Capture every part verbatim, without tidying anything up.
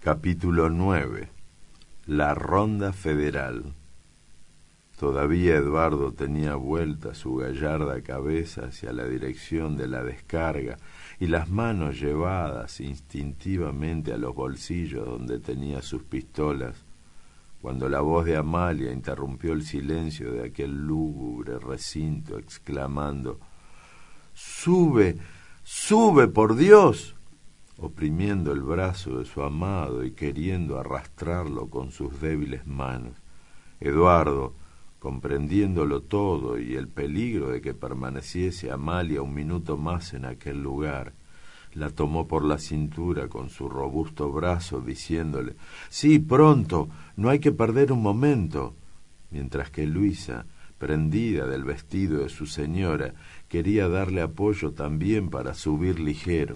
Capítulo nueve. La Ronda Federal. Todavía Eduardo tenía vuelta su gallarda cabeza hacia la dirección de la descarga y las manos llevadas instintivamente a los bolsillos donde tenía sus pistolas, cuando la voz de Amalia interrumpió el silencio de aquel lúgubre recinto, exclamando: «¡Sube! ¡Sube, por Dios!», oprimiendo el brazo de su amado y queriendo arrastrarlo con sus débiles manos. Eduardo, comprendiéndolo todo y el peligro de que permaneciese Amalia un minuto más en aquel lugar, la tomó por la cintura con su robusto brazo, diciéndole: «Sí, pronto, no hay que perder un momento», mientras que Luisa, prendida del vestido de su señora, quería darle apoyo también para subir ligero.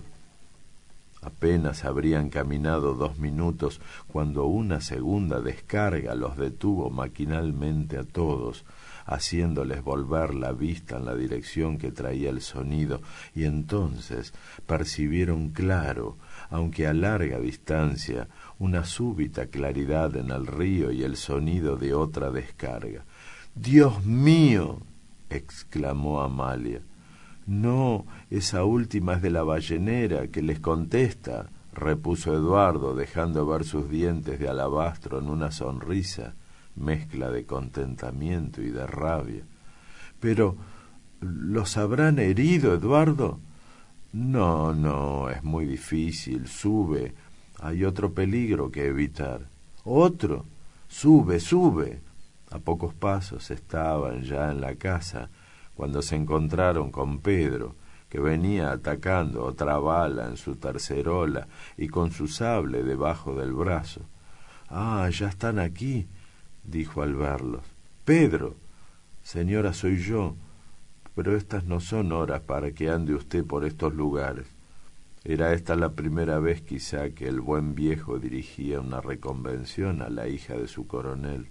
Apenas habrían caminado dos minutos cuando una segunda descarga los detuvo maquinalmente a todos, haciéndoles volver la vista en la dirección que traía el sonido, y entonces percibieron claro, aunque a larga distancia, una súbita claridad en el río y el sonido de otra descarga. «¡Dios mío!», exclamó Amalia. «No, esa última es de la ballenera que les contesta», repuso Eduardo, dejando ver sus dientes de alabastro en una sonrisa, mezcla de contentamiento y de rabia. «Pero, ¿los habrán herido, Eduardo?» «No, no, es muy difícil. Sube. Hay otro peligro que evitar». «¿Otro? Sube, sube». A pocos pasos estaban ya en la casa, cuando se encontraron con Pedro, que venía atacando otra bala en su tercerola y con su sable debajo del brazo. «Ah, ya están aquí», dijo al verlos. «Pedro». «Señora, soy yo, pero estas no son horas para que ande usted por estos lugares». Era esta la primera vez quizá que el buen viejo dirigía una reconvención a la hija de su coronel.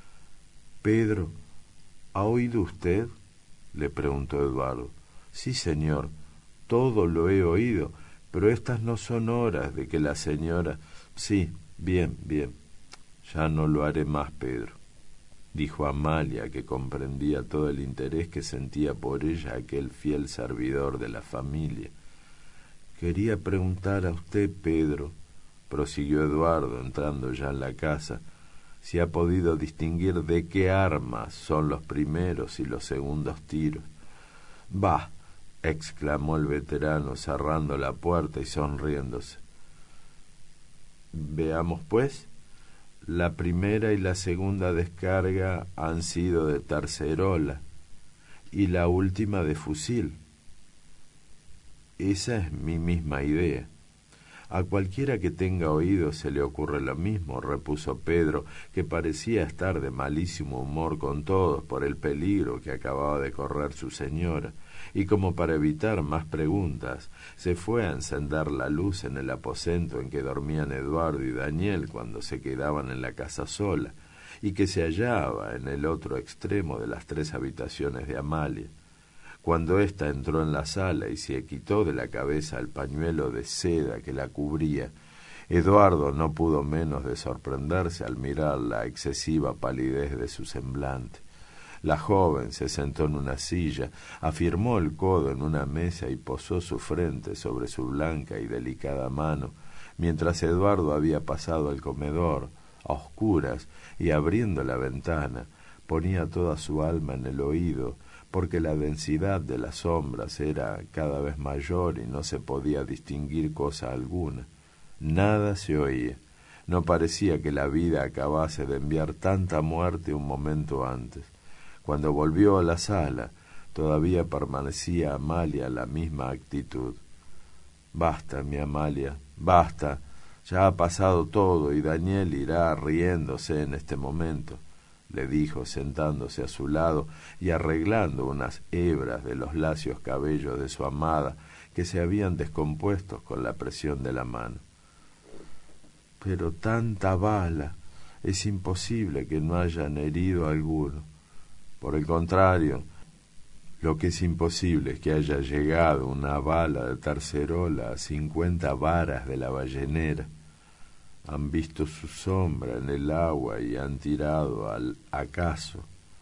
«Pedro, ¿ha oído usted?», le preguntó Eduardo. «Sí, señor, todo lo he oído, pero estas no son horas de que la señora...» «Sí, bien, bien, ya no lo haré más, Pedro», dijo Amalia, que comprendía todo el interés que sentía por ella aquel fiel servidor de la familia. «Quería preguntar a usted, Pedro», prosiguió Eduardo, entrando ya en la casa, «si ha podido distinguir de qué armas son los primeros y los segundos tiros». «Bah», exclamó el veterano, cerrando la puerta y sonriéndose. «Veamos, pues. La primera y la segunda descarga han sido de tercerola y la última de fusil». «Esa es mi misma idea». «A cualquiera que tenga oído se le ocurre lo mismo», repuso Pedro, que parecía estar de malísimo humor con todos por el peligro que acababa de correr su señora, y como para evitar más preguntas, se fue a encender la luz en el aposento en que dormían Eduardo y Daniel cuando se quedaban en la casa sola, y que se hallaba en el otro extremo de las tres habitaciones de Amalia. Cuando ésta entró en la sala y se quitó de la cabeza el pañuelo de seda que la cubría, Eduardo no pudo menos de sorprenderse al mirar la excesiva palidez de su semblante. La joven se sentó en una silla, afirmó el codo en una mesa y posó su frente sobre su blanca y delicada mano, mientras Eduardo había pasado al comedor, a oscuras, y abriendo la ventana, ponía toda su alma en el oído, porque la densidad de las sombras era cada vez mayor y no se podía distinguir cosa alguna. Nada se oía. No parecía que la vida acabase de enviar tanta muerte un momento antes. Cuando volvió a la sala, todavía permanecía Amalia en la misma actitud. «Basta, mi Amalia, basta. Ya ha pasado todo y Daniel irá riéndose en este momento», le dijo sentándose a su lado y arreglando unas hebras de los lacios cabellos de su amada que se habían descompuesto con la presión de la mano. «Pero tanta bala, es imposible que no hayan herido a alguno. Por el contrario, lo que es imposible es que haya llegado una bala de tercerola a cincuenta varas de la ballenera». Han visto su sombra en el agua y han tirado al acaso.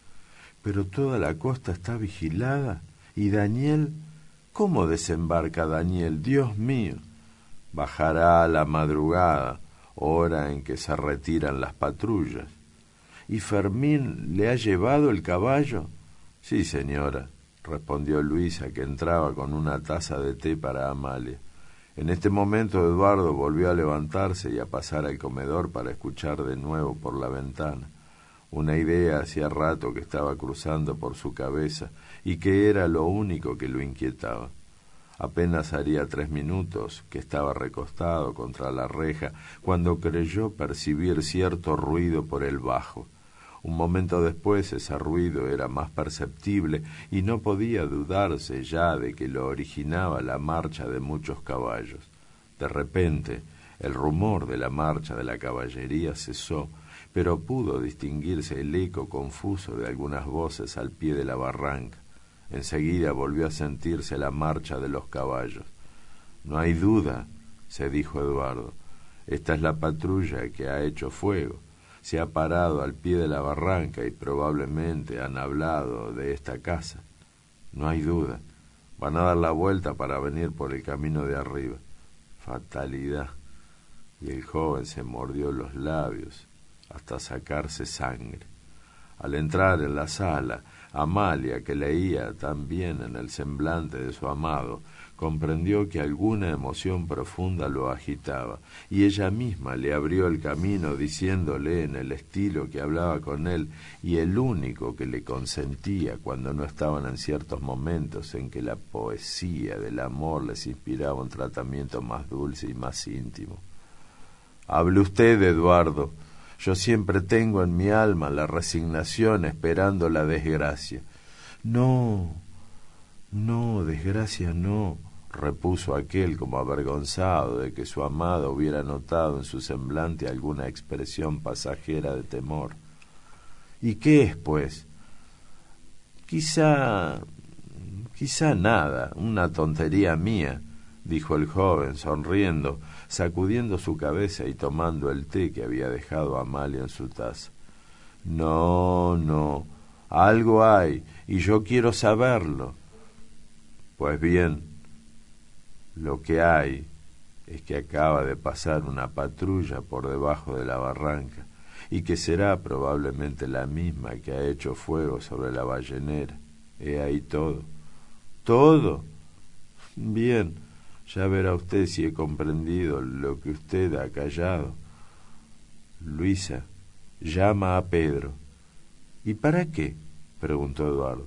Pero toda la costa está vigilada. ¿Y Daniel? ¿Cómo desembarca Daniel? Dios mío. Bajará a la madrugada, hora en que se retiran las patrullas. ¿Y Fermín le ha llevado el caballo? Sí, señora, respondió Luisa, que entraba con una taza de té para Amalia. En este momento Eduardo volvió a levantarse y a pasar al comedor para escuchar de nuevo por la ventana. Una idea hacía rato que estaba cruzando por su cabeza y que era lo único que lo inquietaba. Apenas haría tres minutos que estaba recostado contra la reja cuando creyó percibir cierto ruido por el bajo. Un momento después ese ruido era más perceptible y no podía dudarse ya de que lo originaba la marcha de muchos caballos. De repente, el rumor de la marcha de la caballería cesó, pero pudo distinguirse el eco confuso de algunas voces al pie de la barranca. Enseguida volvió a sentirse la marcha de los caballos. No hay duda, se dijo Eduardo. Esta es la patrulla que ha hecho fuego. Se ha parado al pie de la barranca y probablemente han hablado de esta casa. No hay duda. Van a dar la vuelta para venir por el camino de arriba. Fatalidad. Y el joven se mordió los labios hasta sacarse sangre. Al entrar en la sala, Amalia, que leía también en el semblante de su amado, comprendió que alguna emoción profunda lo agitaba, y ella misma le abrió el camino diciéndole en el estilo que hablaba con él, y el único que le consentía cuando no estaban en ciertos momentos en que la poesía del amor les inspiraba un tratamiento más dulce y más íntimo. «Hable usted, Eduardo. Yo siempre tengo en mi alma la resignación esperando la desgracia». «No, no, desgracia no», repuso aquel como avergonzado de que su amada hubiera notado en su semblante alguna expresión pasajera de temor. «¿Y qué es, pues?» «Quizá... quizá nada, una tontería mía», dijo el joven, sonriendo, sacudiendo su cabeza y tomando el té que había dejado Amalia en su taza. «No, no, algo hay, y yo quiero saberlo». «Pues bien, lo que hay es que acaba de pasar una patrulla por debajo de la barranca, y que será probablemente la misma que ha hecho fuego sobre la ballenera. He ahí todo». «¿Todo? Bien. Ya verá usted si he comprendido lo que usted ha callado». «Luisa, llama a Pedro». «¿Y para qué?», preguntó Eduardo.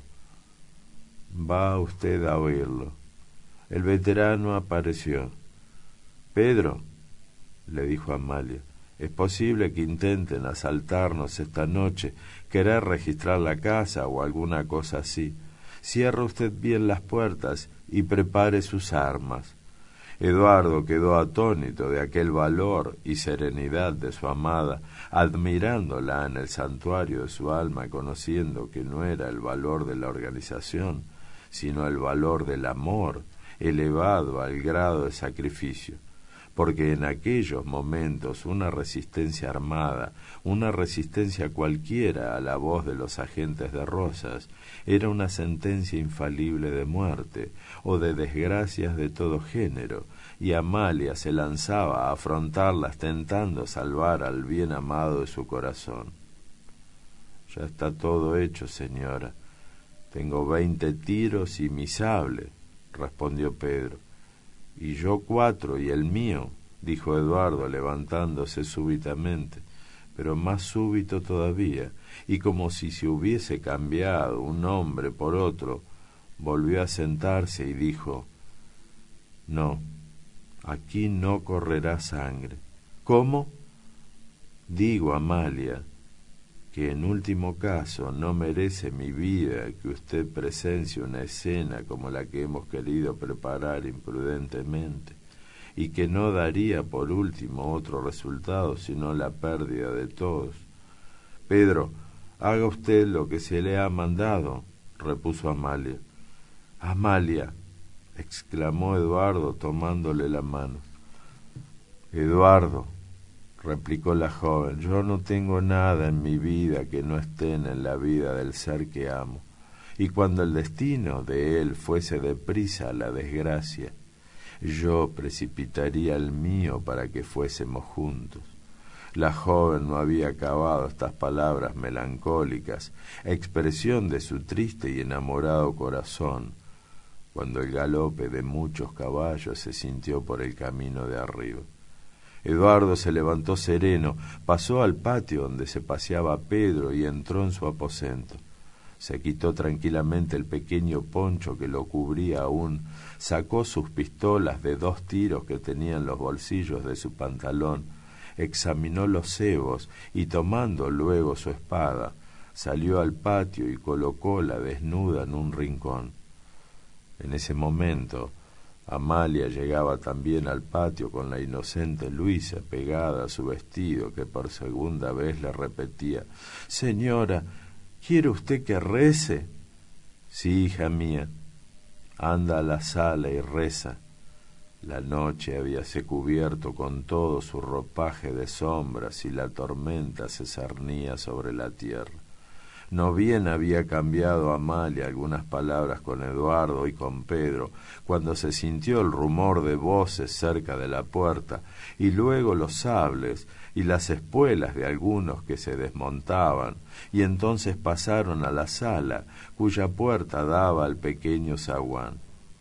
«Va usted a oírlo». El veterano apareció. «Pedro», le dijo Amalia, «es posible que intenten asaltarnos esta noche, querer registrar la casa o alguna cosa así. Cierre usted bien las puertas y prepare sus armas». Eduardo quedó atónito de aquel valor y serenidad de su amada, admirándola en el santuario de su alma, conociendo que no era el valor de la organización, sino el valor del amor, elevado al grado de sacrificio, porque en aquellos momentos una resistencia armada, una resistencia cualquiera a la voz de los agentes de Rosas, era una sentencia infalible de muerte o de desgracias de todo género, y Amalia se lanzaba a afrontarlas tentando salvar al bien amado de su corazón. «Ya está todo hecho, señora. Tengo veinte tiros y mi sable», respondió Pedro. «Y yo cuatro y el mío», dijo Eduardo levantándose súbitamente, pero más súbito todavía, y como si se hubiese cambiado un hombre por otro, volvió a sentarse y dijo: «No, aquí no correrá sangre». «¿Cómo?» «Digo, Amalia, que en último caso no merece mi vida que usted presencie una escena como la que hemos querido preparar imprudentemente, y que no daría por último otro resultado sino la pérdida de todos». «Pedro, haga usted lo que se le ha mandado», repuso Amalia. «Amalia», exclamó Eduardo tomándole la mano. «Eduardo», replicó la joven, yo no tengo nada en mi vida que no estén en la vida del ser que amo, y cuando el destino de él fuese deprisa a la desgracia, yo precipitaría el mío para que fuésemos juntos. La joven no había acabado estas palabras melancólicas, expresión de su triste y enamorado corazón, cuando el galope de muchos caballos se sintió por el camino de arriba. Eduardo se levantó sereno, pasó al patio donde se paseaba Pedro y entró en su aposento. Se quitó tranquilamente el pequeño poncho que lo cubría aún, sacó sus pistolas de dos tiros que tenía en los bolsillos de su pantalón, examinó los cebos y tomando luego su espada, salió al patio y colocóla desnuda en un rincón. En ese momento, Amalia llegaba también al patio con la inocente Luisa pegada a su vestido, que por segunda vez le repetía: «Señora, ¿quiere usted que rece?» «Sí, hija mía, anda a la sala y reza». La noche habíase cubierto con todo su ropaje de sombras y la tormenta se cernía sobre la tierra. No bien había cambiado Amalia algunas palabras con Eduardo y con Pedro, cuando se sintió el rumor de voces cerca de la puerta, y luego los sables y las espuelas de algunos que se desmontaban, y entonces pasaron a la sala, cuya puerta daba al pequeño zaguán.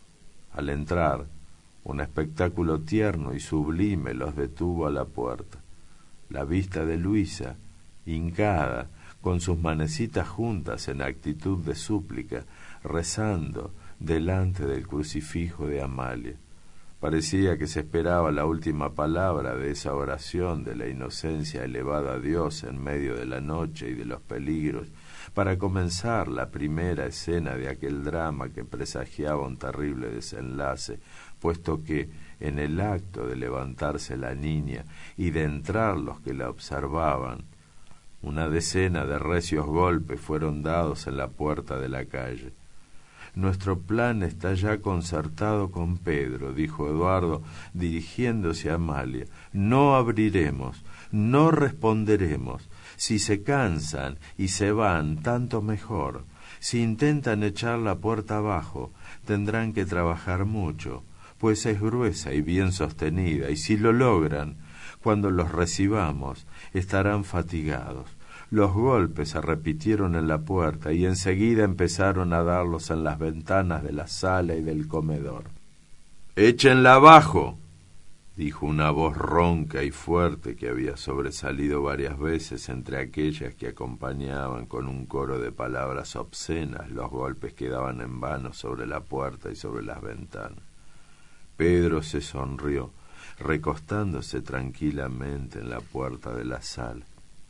Al entrar, un espectáculo tierno y sublime los detuvo a la puerta. La vista de Luisa, hincada, con sus manecitas juntas en actitud de súplica, rezando delante del crucifijo de Amalia. Parecía que se esperaba la última palabra de esa oración de la inocencia elevada a Dios en medio de la noche y de los peligros, para comenzar la primera escena de aquel drama que presagiaba un terrible desenlace, puesto que, en el acto de levantarse la niña y de entrar los que la observaban, una decena de recios golpes fueron dados en la puerta de la calle. «Nuestro plan está ya concertado con Pedro», dijo Eduardo, dirigiéndose a Amalia. «No abriremos, no responderemos. Si se cansan y se van, tanto mejor. Si intentan echar la puerta abajo, tendrán que trabajar mucho, pues es gruesa y bien sostenida, y si lo logran, cuando los recibamos, estarán fatigados». Los golpes se repitieron en la puerta y enseguida empezaron a darlos en las ventanas de la sala y del comedor. «¡Échenla abajo!», dijo una voz ronca y fuerte que había sobresalido varias veces entre aquellas que acompañaban con un coro de palabras obscenas los golpes que daban en vano sobre la puerta y sobre las ventanas. Pedro se sonrió, recostándose tranquilamente en la puerta de la sala.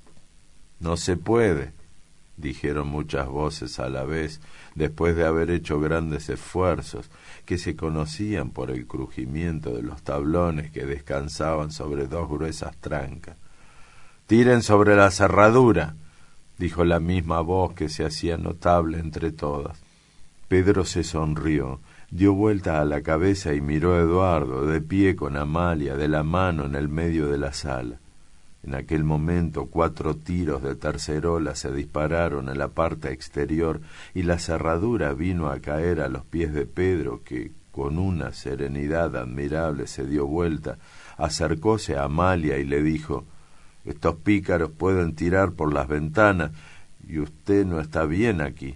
«No se puede», dijeron muchas voces a la vez, después de haber hecho grandes esfuerzos, que se conocían por el crujimiento de los tablones que descansaban sobre dos gruesas trancas. «Tiren sobre la cerradura», dijo la misma voz que se hacía notable entre todas. Pedro se sonrió, dio vuelta a la cabeza y miró a Eduardo, de pie con Amalia, de la mano en el medio de la sala. En aquel momento cuatro tiros de tercerola se dispararon en la parte exterior y la cerradura vino a caer a los pies de Pedro, que, con una serenidad admirable, se dio vuelta, acercóse a Amalia y le dijo: «Estos pícaros pueden tirar por las ventanas y usted no está bien aquí».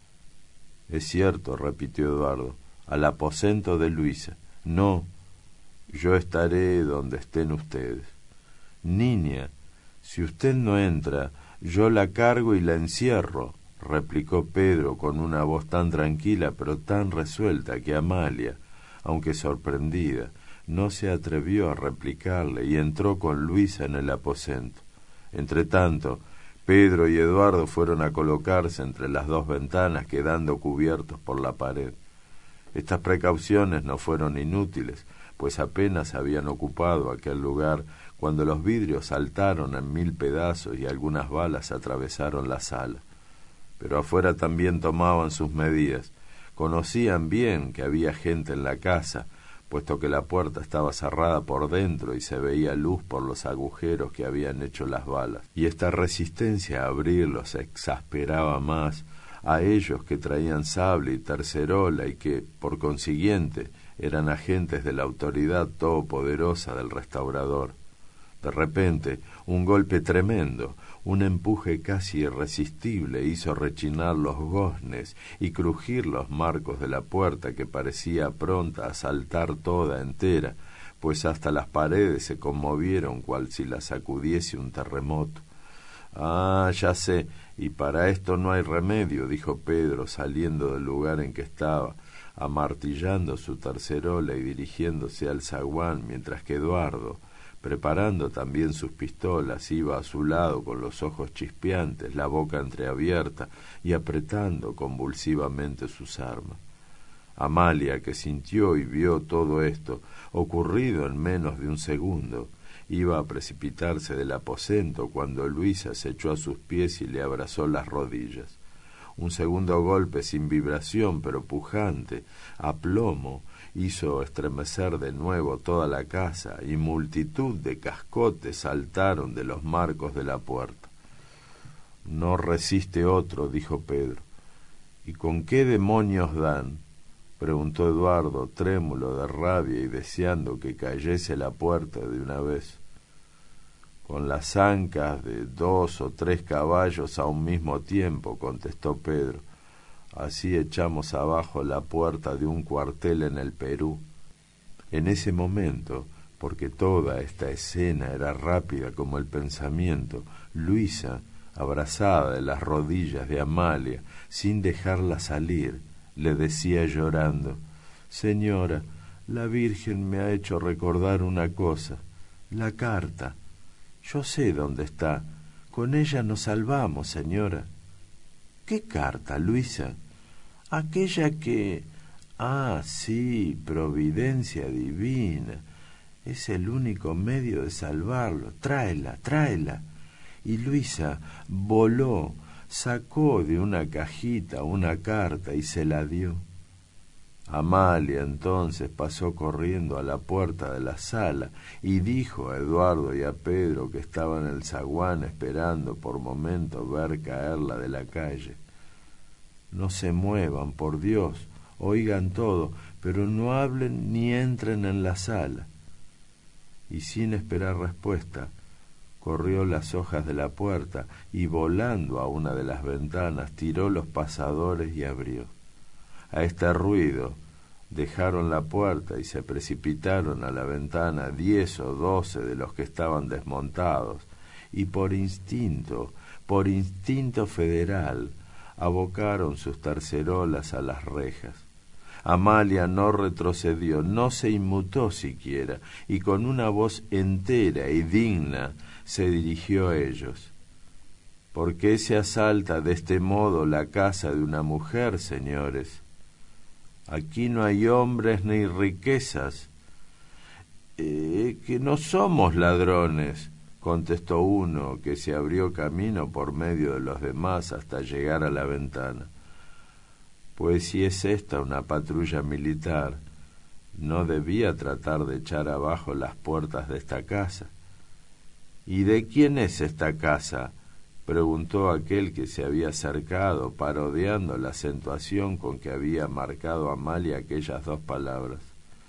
«Es cierto», repitió Eduardo, «al aposento de Luisa. No, yo estaré donde estén ustedes». «Niña, si usted no entra, yo la cargo y la encierro», replicó Pedro con una voz tan tranquila pero tan resuelta que Amalia, aunque sorprendida, no se atrevió a replicarle y entró con Luisa en el aposento. Entretanto, Pedro y Eduardo fueron a colocarse entre las dos ventanas, quedando cubiertos por la pared. Estas precauciones no fueron inútiles, pues apenas habían ocupado aquel lugar cuando los vidrios saltaron en mil pedazos y algunas balas atravesaron la sala. Pero afuera también tomaban sus medidas. Conocían bien que había gente en la casa, puesto que la puerta estaba cerrada por dentro y se veía luz por los agujeros que habían hecho las balas. Y esta resistencia a abrirlos exasperaba más a ellos que traían sable y tercerola y que, por consiguiente, eran agentes de la autoridad todopoderosa del restaurador. De repente, un golpe tremendo, un empuje casi irresistible hizo rechinar los goznes y crujir los marcos de la puerta, que parecía pronta a saltar toda entera, pues hasta las paredes se conmovieron cual si las sacudiese un terremoto. «Ah, ya sé, y para esto no hay remedio», dijo Pedro, saliendo del lugar en que estaba, amartillando su tercerola y dirigiéndose al zaguán, mientras que Eduardo, preparando también sus pistolas, iba a su lado con los ojos chispeantes, la boca entreabierta y apretando convulsivamente sus armas. Amalia, que sintió y vio todo esto, ocurrido en menos de un segundo, iba a precipitarse del aposento cuando Luisa se echó a sus pies y le abrazó las rodillas. Un segundo golpe sin vibración, pero pujante, a plomo, hizo estremecer de nuevo toda la casa, y multitud de cascotes saltaron de los marcos de la puerta. «No resiste otro», dijo Pedro. «¿Y con qué demonios dan?», preguntó Eduardo, trémulo de rabia y deseando que cayese la puerta de una vez. «Con las ancas de dos o tres caballos a un mismo tiempo», contestó Pedro. «Así echamos abajo la puerta de un cuartel en el Perú». En ese momento, porque toda esta escena era rápida como el pensamiento, Luisa, abrazada de las rodillas de Amalia, sin dejarla salir, le decía llorando: «Señora, la Virgen me ha hecho recordar una cosa, la carta. Yo sé dónde está. Con ella nos salvamos, señora». «¿Qué carta, Luisa?» «Aquella que...» «Ah, sí, providencia divina. Es el único medio de salvarlo. Tráela, tráela». Y Luisa voló, sacó de una cajita una carta y se la dio. Amalia entonces pasó corriendo a la puerta de la sala y dijo a Eduardo y a Pedro, que estaban en el zaguán esperando por momentos ver caerla de la calle: «No se muevan, por Dios, oigan todo, pero no hablen ni entren en la sala». Y sin esperar respuesta, corrió las hojas de la puerta y, volando a una de las ventanas, tiró los pasadores y abrió. A este ruido dejaron la puerta y se precipitaron a la ventana diez o doce de los que estaban desmontados, y por instinto, por instinto federal, abocaron sus tercerolas a las rejas. Amalia no retrocedió, no se inmutó siquiera, y con una voz entera y digna se dirigió a ellos. «¿Por qué se asalta de este modo la casa de una mujer, señores? Aquí no hay hombres ni riquezas». «Eh, que no somos ladrones», contestó uno, que se abrió camino por medio de los demás hasta llegar a la ventana. «Pues si es esta una patrulla militar, no debía tratar de echar abajo las puertas de esta casa». «¿Y de quién es esta casa?», preguntó aquel que se había acercado, parodiando la acentuación con que había marcado Amalia aquellas dos palabras.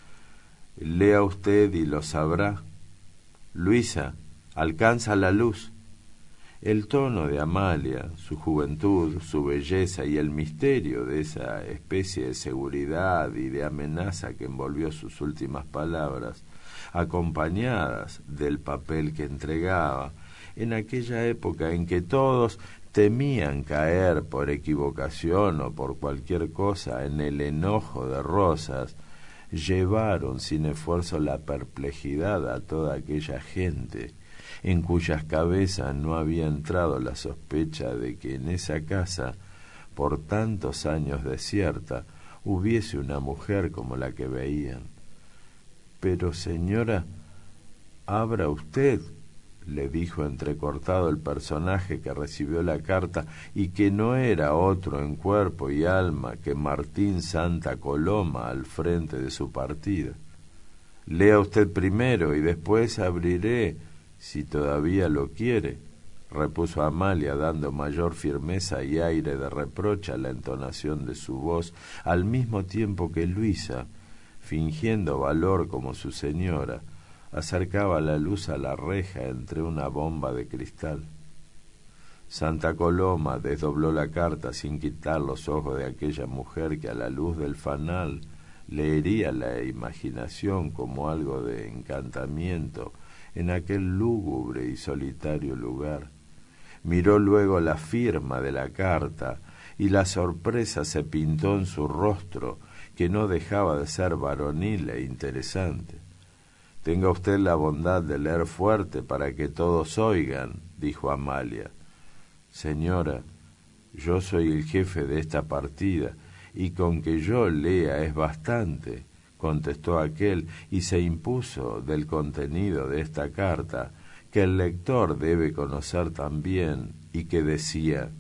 «Lea usted y lo sabrá. Luisa, alcanza la luz». El tono de Amalia, su juventud, su belleza y el misterio de esa especie de seguridad y de amenaza que envolvió sus últimas palabras, acompañadas del papel que entregaba, en aquella época en que todos temían caer por equivocación o por cualquier cosa en el enojo de Rosas, llevaron sin esfuerzo la perplejidad a toda aquella gente en cuyas cabezas no había entrado la sospecha de que en esa casa, por tantos años desierta, hubiese una mujer como la que veían. «Pero, señora, abra usted», le dijo entrecortado el personaje que recibió la carta y que no era otro en cuerpo y alma que Martín Santa Coloma al frente de su partida. Lea usted primero y después abriré, si todavía lo quiere, repuso Amalia, dando mayor firmeza y aire de reproche a la entonación de su voz, al mismo tiempo que Luisa, fingiendo valor como su señora, acercaba la luz a la reja entre una bomba de cristal. Santa Coloma desdobló la carta sin quitar los ojos de aquella mujer que a la luz del fanal le hería la imaginación como algo de encantamiento en aquel lúgubre y solitario lugar. Miró luego la firma de la carta y la sorpresa se pintó en su rostro, que no dejaba de ser varonil e interesante. «Tenga usted la bondad de leer fuerte para que todos oigan», dijo Amalia. «Señora, yo soy el jefe de esta partida, y con que yo lea es bastante», contestó aquel, y se impuso del contenido de esta carta, que el lector debe conocer también, y que decía: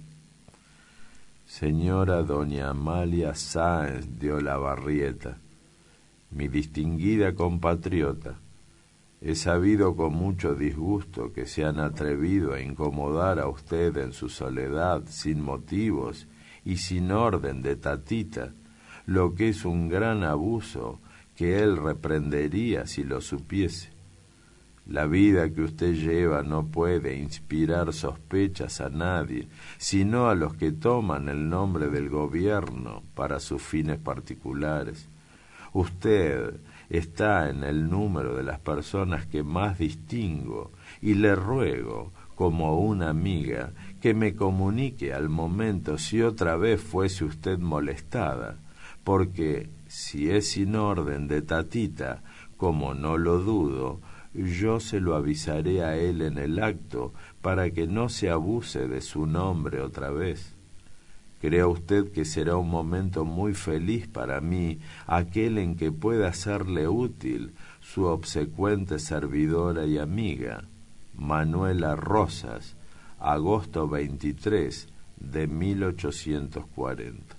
«Señora doña Amalia Sáenz de Olavarrieta, mi distinguida compatriota, he sabido con mucho disgusto que se han atrevido a incomodar a usted en su soledad sin motivos y sin orden de tatita, lo que es un gran abuso que él reprendería si lo supiese. La vida que usted lleva no puede inspirar sospechas a nadie, sino a los que toman el nombre del gobierno para sus fines particulares. Usted está en el número de las personas que más distingo, y le ruego, como una amiga, que me comunique al momento si otra vez fuese usted molestada, porque si es sin orden de tatita, como no lo dudo, yo se lo avisaré a él en el acto para que no se abuse de su nombre otra vez. Crea usted que será un momento muy feliz para mí aquel en que pueda serle útil su obsecuente servidora y amiga, Manuela Rosas, agosto veintitrés de mil ochocientos cuarenta.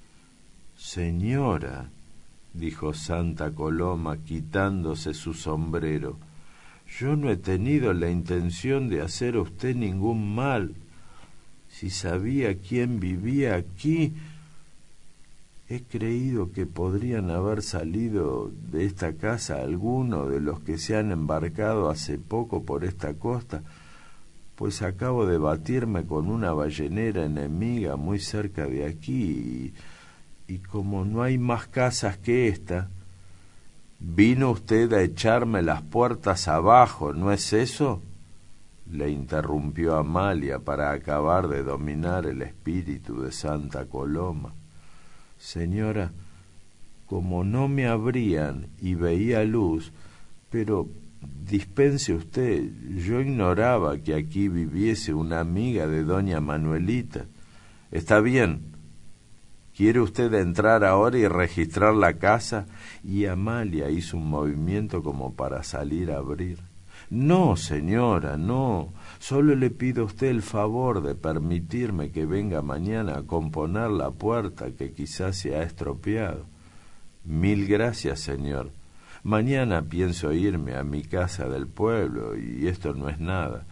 «Señora», dijo Santa Coloma quitándose su sombrero, «yo no he tenido la intención de hacer a usted ningún mal. Si sabía quién vivía aquí, he creído que podrían haber salido de esta casa algunos de los que se han embarcado hace poco por esta costa, pues acabo de batirme con una ballenera enemiga muy cerca de aquí, y, y como no hay más casas que esta». «Vino usted a echarme las puertas abajo, ¿no es eso?», le interrumpió Amalia para acabar de dominar el espíritu de Santa Coloma. «Señora, como no me abrían y veía luz, pero dispense usted, yo ignoraba que aquí viviese una amiga de doña Manuelita. Está bien, ¿quiere usted entrar ahora y registrar la casa?». Y Amalia hizo un movimiento como para salir a abrir. «No, señora, no. Solo le pido a usted el favor de permitirme que venga mañana a componer la puerta que quizás se ha estropeado». «Mil gracias, señor. Mañana pienso irme a mi casa del pueblo y esto no es nada.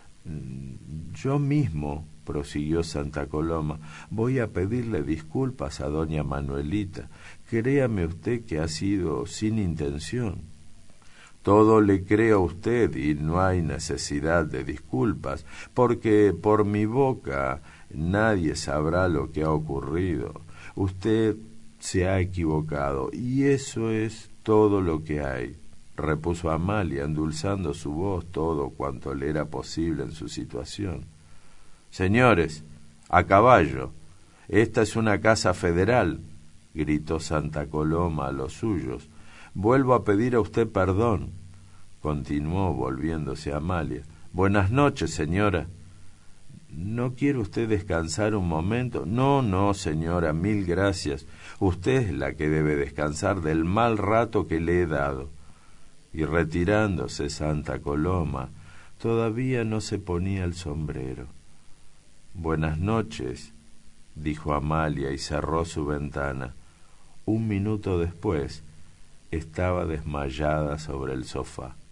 Yo mismo», prosiguió Santa Coloma, «voy a pedirle disculpas a doña Manuelita. Créame usted que ha sido sin intención». «Todo le creo a usted y no hay necesidad de disculpas, porque por mi boca nadie sabrá lo que ha ocurrido. Usted se ha equivocado y eso es todo lo que hay», repuso Amalia, endulzando su voz todo cuanto le era posible en su situación. «Señores, a caballo, esta es una casa federal», gritó Santa Coloma a los suyos. «Vuelvo a pedir a usted perdón», continuó volviéndose a Amalia. «Buenas noches, señora». «¿No quiere usted descansar un momento?». «No, no, señora, mil gracias. Usted es la que debe descansar del mal rato que le he dado». Y retirándose Santa Coloma, todavía no se ponía el sombrero. «Buenas noches», dijo Amalia y cerró su ventana. Un minuto después, estaba desmayada sobre el sofá.